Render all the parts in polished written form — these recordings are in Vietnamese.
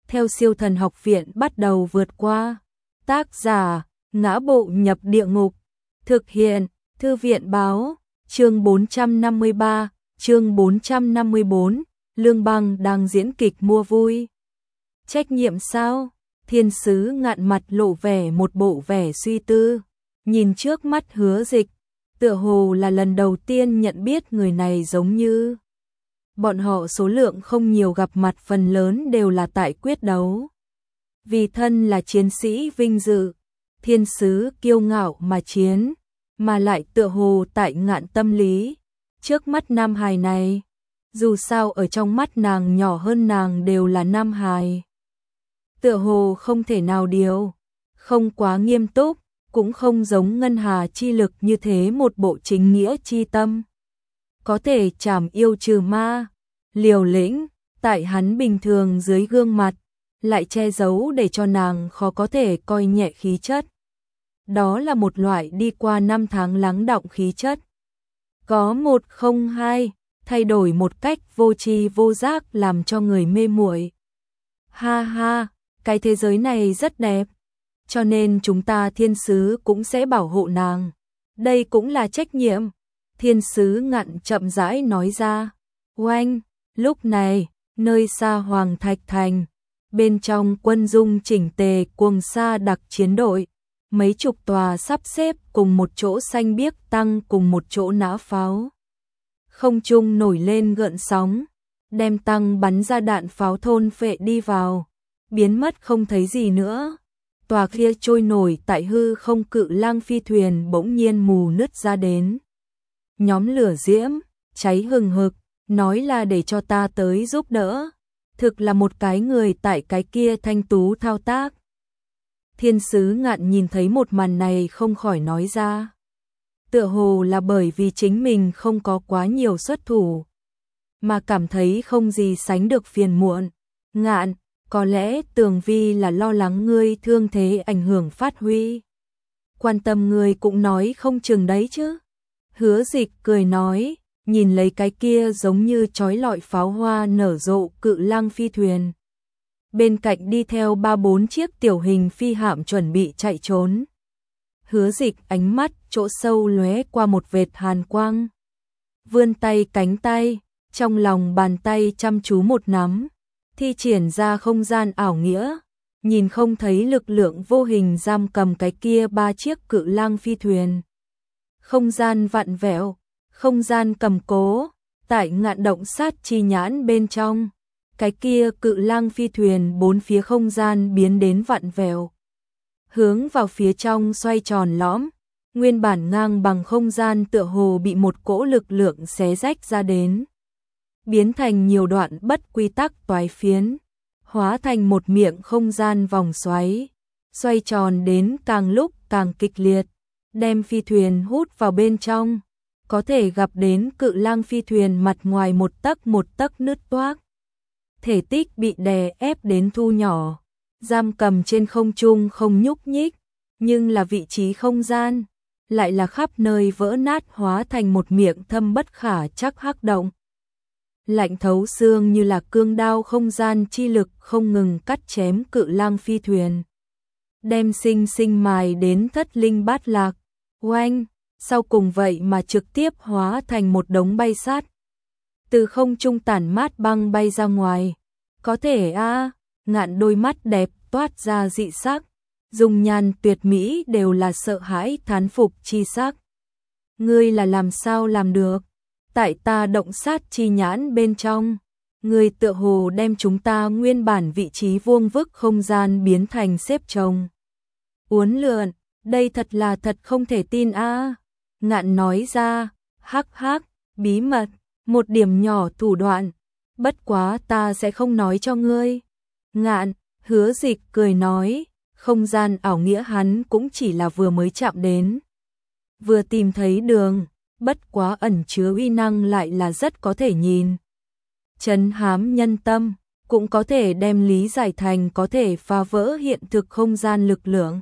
theo Siêu Thần Học Viện bắt đầu vượt qua. Tác giả: Ngã Bộ Nhập Địa Ngục. Thực hiện: Thư viện báo. Chương 453, chương 454, Lương Băng đang diễn kịch mua vui. Trách nhiệm sao? Thiên sứ Ngạn mặt lộ vẻ một bộ vẻ suy tư, nhìn trước mắt Hứa Dịch, tựa hồ là lần đầu tiên nhận biết người này. Giống như bọn họ số lượng không nhiều, gặp mặt phần lớn đều là tại quyết đấu. Vì thân là chiến sĩ vinh dự, thiên sứ kiêu ngạo mà chiến, mà lại tựa hồ tại Ngạn tâm lý. Trước mắt nam hài này, dù sao ở trong mắt nàng nhỏ hơn nàng đều là nam hài. Tựa hồ không thể nào điều, không quá nghiêm túc, cũng không giống ngân hà chi lực như thế một bộ chính nghĩa chi tâm. Có thể trảm yêu trừ ma, liều lĩnh, tại hắn bình thường dưới gương mặt, lại che giấu để cho nàng khó có thể coi nhẹ khí chất. Đó là một loại đi qua năm tháng lắng đọng khí chất. Có một không hai, thay đổi một cách vô tri vô giác làm cho người mê muội. Ha ha, cái thế giới này rất đẹp, cho nên chúng ta thiên sứ cũng sẽ bảo hộ nàng. Đây cũng là trách nhiệm. Thiên sứ Ngạn chậm rãi nói ra. Oanh, lúc này, nơi xa Hoàng Thạch Thành, bên trong quân dung chỉnh tề cuồng sa đặc chiến đội, mấy chục tòa sắp xếp cùng một chỗ xanh biếc tăng cùng một chỗ nã pháo. Không trung nổi lên gợn sóng, đem tăng bắn ra đạn pháo thôn phệ đi vào, biến mất không thấy gì nữa. Tòa kia trôi nổi tại hư không cự lang phi thuyền bỗng nhiên mù nứt ra đến. Nhóm lửa diễm, cháy hừng hực, nói là để cho ta tới giúp đỡ. Thực là một cái người tại cái kia thanh tú thao tác. Thiên sứ Ngạn nhìn thấy một màn này không khỏi nói ra. Tựa hồ là bởi vì chính mình không có quá nhiều xuất thủ, mà cảm thấy không gì sánh được phiền muộn. Ngạn, có lẽ Tường Vi là lo lắng ngươi thương thế ảnh hưởng phát huy. Quan tâm ngươi cũng nói không chừng đấy chứ. Hứa Dịch cười nói, nhìn lấy cái kia giống như chói lọi pháo hoa nở rộ cự lang phi thuyền. Bên cạnh đi theo 3-4 chiếc tiểu hình phi hạm chuẩn bị chạy trốn. Hứa Dịch ánh mắt chỗ sâu lóe qua một vệt hàn quang. Vươn tay cánh tay, trong lòng bàn tay chăm chú một nắm, thi triển ra không gian ảo nghĩa, nhìn không thấy lực lượng vô hình giam cầm cái kia 3 chiếc cự lang phi thuyền. Không gian vặn vẹo, không gian cầm cố, tại Ngạn động sát chi nhãn bên trong, cái kia cự lang phi thuyền bốn phía không gian biến đến vặn vẹo, hướng vào phía trong xoay tròn lõm, nguyên bản ngang bằng không gian tựa hồ bị một cỗ lực lượng xé rách ra đến, biến thành nhiều đoạn bất quy tắc toái phiến, hóa thành một miệng không gian vòng xoáy, xoay tròn đến càng lúc càng kịch liệt, đem phi thuyền hút vào bên trong, có thể gặp đến cự lang phi thuyền mặt ngoài một tấc nứt toác. Thể tích bị đè ép đến thu nhỏ, giam cầm trên không trung không nhúc nhích, nhưng là vị trí không gian, lại là khắp nơi vỡ nát hóa thành một miệng thâm bất khả trắc hắc động. Lạnh thấu xương như là cương đao không gian chi lực không ngừng cắt chém cự lang phi thuyền. Đem sinh sinh mài đến thất linh bát lạc, oanh, sau cùng vậy mà trực tiếp hóa thành một đống bay sắt. Từ không trung tản mát băng bay ra ngoài. Có thể Ngạn đôi mắt đẹp toát ra dị sắc, dung nhan tuyệt mỹ đều là sợ hãi thán phục chi sắc. Ngươi là làm sao làm được? Tại ta động sát chi nhãn bên trong, ngươi tựa hồ đem chúng ta nguyên bản vị trí vuông vức không gian biến thành xếp chồng. Uốn lượn, đây thật là thật không thể tin Ngạn nói ra, hắc hắc, bí mật, một điểm nhỏ thủ đoạn, bất quá ta sẽ không nói cho ngươi. Ngạn, Hứa Dịch cười nói, không gian ảo nghĩa hắn cũng chỉ là vừa mới chạm đến, vừa tìm thấy đường, bất quá ẩn chứa uy năng lại là rất có thể nhìn. Trấn hám nhân tâm, cũng có thể đem lý giải thành có thể phá vỡ hiện thực không gian lực lượng.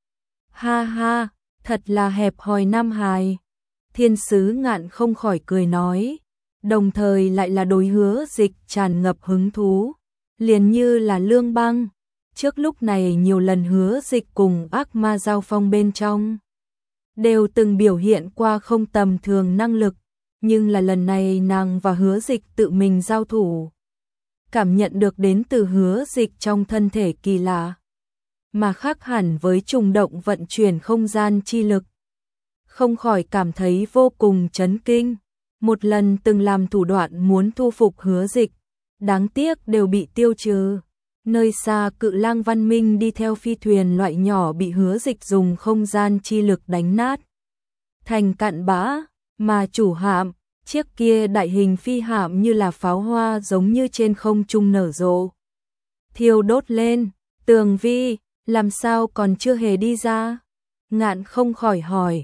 Ha ha, thật là hẹp hòi nam hài. Thiên sứ Ngạn không khỏi cười nói, đồng thời lại là đối Hứa Dịch tràn ngập hứng thú. liền như là Lương Băng. Trước lúc này nhiều lần Hứa Dịch cùng ác ma giao phong bên trong, đều từng biểu hiện qua không tầm thường năng lực, nhưng là lần này nàng và Hứa Dịch tự mình giao thủ. Cảm nhận được đến từ Hứa Dịch trong thân thể kỳ lạ, mà khác hẳn với trùng động vận chuyển không gian chi lực. Không khỏi cảm thấy vô cùng chấn kinh. Một lần từng làm thủ đoạn muốn thu phục Hứa Dịch, đáng tiếc đều bị tiêu trừ. Nơi xa Cự Lang văn minh đi theo phi thuyền loại nhỏ bị Hứa Dịch dùng không gian chi lực đánh nát thành cặn bã, mà chủ hạm, chiếc kia đại hình phi hạm như là pháo hoa giống như trên không trung nở rộ, thiêu đốt lên. Tường Vi, làm sao còn chưa hề đi ra? Ngạn không khỏi hỏi.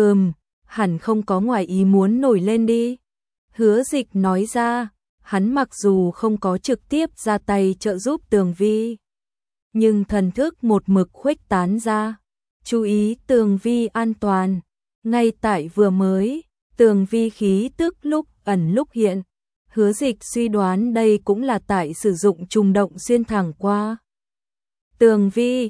Hẳn không có ngoài ý muốn nổi lên đi. Hứa Dịch nói ra, hắn mặc dù không có trực tiếp ra tay trợ giúp Tường Vi, nhưng thần thức một mực khuếch tán ra, chú ý Tường Vi an toàn. Ngay tại vừa mới, Tường Vi khí tức lúc ẩn lúc hiện, Hứa Dịch suy đoán đây cũng là tại sử dụng trùng động xuyên thẳng qua. Tường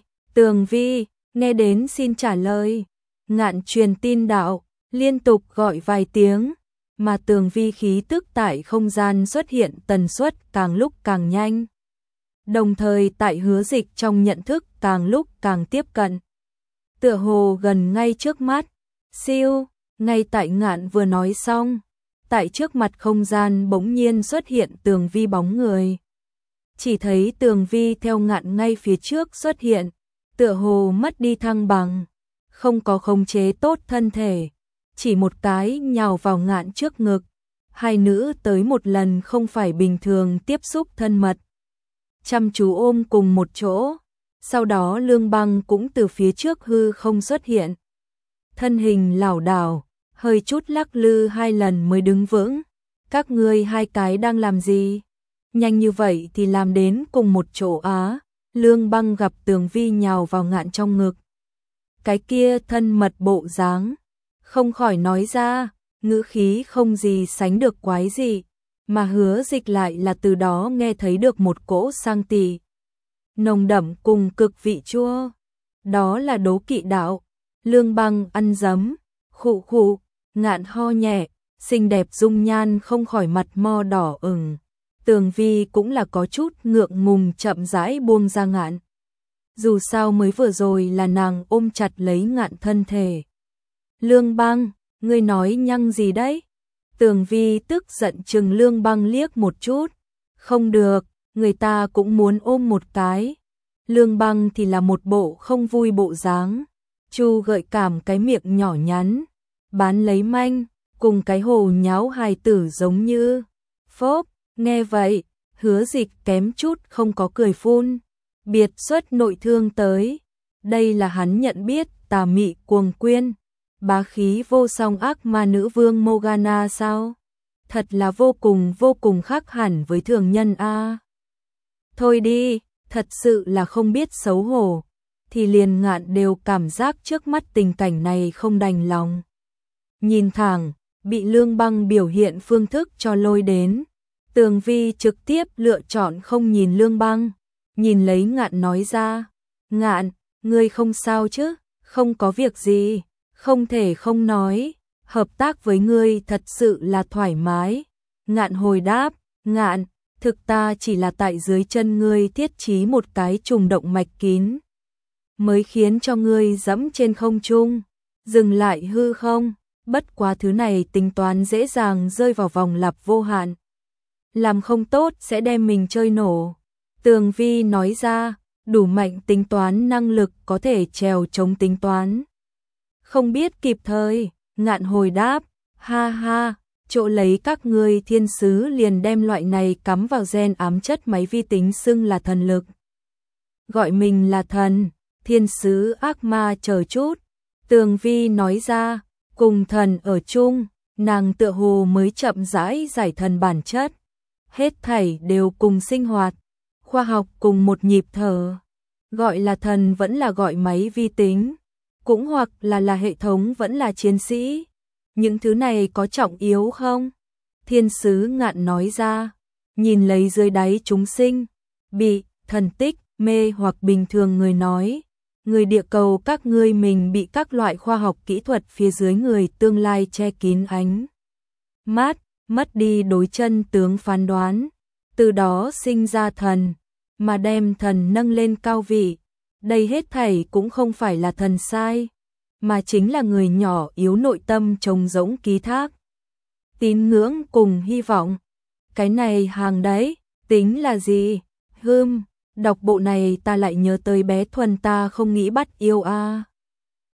Vi, nghe đến xin trả lời. Ngạn truyền tin đạo, liên tục gọi vài tiếng, mà Tường Vi khí tức tại không gian xuất hiện tần suất càng lúc càng nhanh. Đồng thời tại Hứa Dịch trong nhận thức càng lúc càng tiếp cận. Tựa hồ gần ngay trước mắt. Siêu, ngay tại Ngạn vừa nói xong, tại trước mặt không gian bỗng nhiên xuất hiện Tường Vi bóng người. Chỉ thấy Tường Vi theo Ngạn ngay phía trước xuất hiện, tựa hồ mất đi thăng bằng, không có khống chế tốt thân thể, chỉ một cái nhào vào Ngạn trước ngực. Hai nữ tới một lần không phải bình thường tiếp xúc thân mật, chăm chú ôm cùng một chỗ. Sau đó Lương Băng cũng từ phía trước hư không xuất hiện, thân hình lảo đảo, hơi chút lắc lư hai lần mới đứng vững. Các ngươi hai cái đang làm gì? Nhanh như vậy thì làm đến cùng một chỗ á? Lương Băng gặp Tường Vi nhào vào Ngạn trong ngực, cái kia thân mật bộ dáng, không khỏi nói ra, ngữ khí không gì sánh được quái dị, mà Hứa Dịch lại là từ đó nghe thấy được một cỗ sang tỳ nồng đậm cùng cực vị chua. Đó là đố kỵ đạo. Lương Băng ăn dấm, khụ khụ. Ngạn ho nhẹ, xinh đẹp dung nhan không khỏi mặt mo đỏ ửng. Tường Vi cũng là có chút ngượng ngùng chậm rãi buông ra Ngạn. Dù sao mới vừa rồi là nàng ôm chặt lấy Ngạn thân thể. Lương Băng, ngươi nói nhăng gì đấy? Tường Vi tức giận chừng Lương Băng liếc một chút. Không được, người ta cũng muốn ôm một cái. Lương Băng thì là một bộ không vui bộ dáng. Chu gợi cảm cái miệng nhỏ nhắn, bán lấy manh, cùng cái hồ nháo hài tử giống như. Phốp, nghe vậy, Hứa Dịch kém chút không có cười phun. Biệt xuất nội thương tới. Đây là hắn nhận biết tà mị cuồng quyên, bá khí vô song ác ma nữ vương Morgana sao? Thật là vô cùng khác hẳn với thường nhân a. Thôi đi, thật sự là không biết xấu hổ. Thì liền Ngạn đều cảm giác trước mắt tình cảnh này không đành lòng. Nhìn thẳng, bị Lương Băng biểu hiện phương thức cho lôi đến. Tường Vi trực tiếp lựa chọn không nhìn Lương Băng, nhìn lấy Ngạn nói ra. Ngạn, ngươi không sao chứ? Không có việc gì, không thể không nói. Hợp tác với ngươi thật sự là thoải mái. Ngạn hồi đáp. Ngạn, thực ta chỉ là tại dưới chân ngươi thiết trí một cái trùng động mạch kín, mới khiến cho ngươi dẫm trên không trung, dừng lại hư không. Bất quá thứ này tính toán dễ dàng rơi vào vòng lặp vô hạn, làm không tốt sẽ đem mình chơi nổ. Tường Vi nói ra, đủ mạnh tính toán năng lực có thể trèo chống tính toán. Không biết kịp thời. Ngạn hồi đáp. Ha ha, chỗ lấy các ngươi thiên sứ liền đem loại này cắm vào gen ám chất máy vi tính xưng là thần lực. Gọi mình là thần, thiên sứ ác ma chờ chút. Tường Vi nói ra, cùng thần ở chung, nàng tựa hồ mới chậm rãi giải thần bản chất. Hết thảy đều cùng sinh hoạt, khoa học cùng một nhịp thở. Gọi là thần vẫn là gọi máy vi tính, cũng hoặc là hệ thống vẫn là chiến sĩ. Những thứ này có trọng yếu không? Thiên sứ Ngạn nói ra, nhìn lấy dưới đáy chúng sinh, bị thần tích mê hoặc bình thường người nói. Người địa cầu các ngươi mình bị các loại khoa học kỹ thuật phía dưới người tương lai che kín ánh mắt, mất đi đối chân tướng phán đoán, từ đó sinh ra thần, mà đem thần nâng lên cao vị. Đây hết thảy cũng không phải là thần sai, mà chính là người nhỏ yếu nội tâm trống rỗng ký thác tín ngưỡng cùng hy vọng. Cái này hàng đấy, tính là gì? Đọc bộ này ta lại nhớ tới bé Thuần ta không nghĩ bắt yêu a.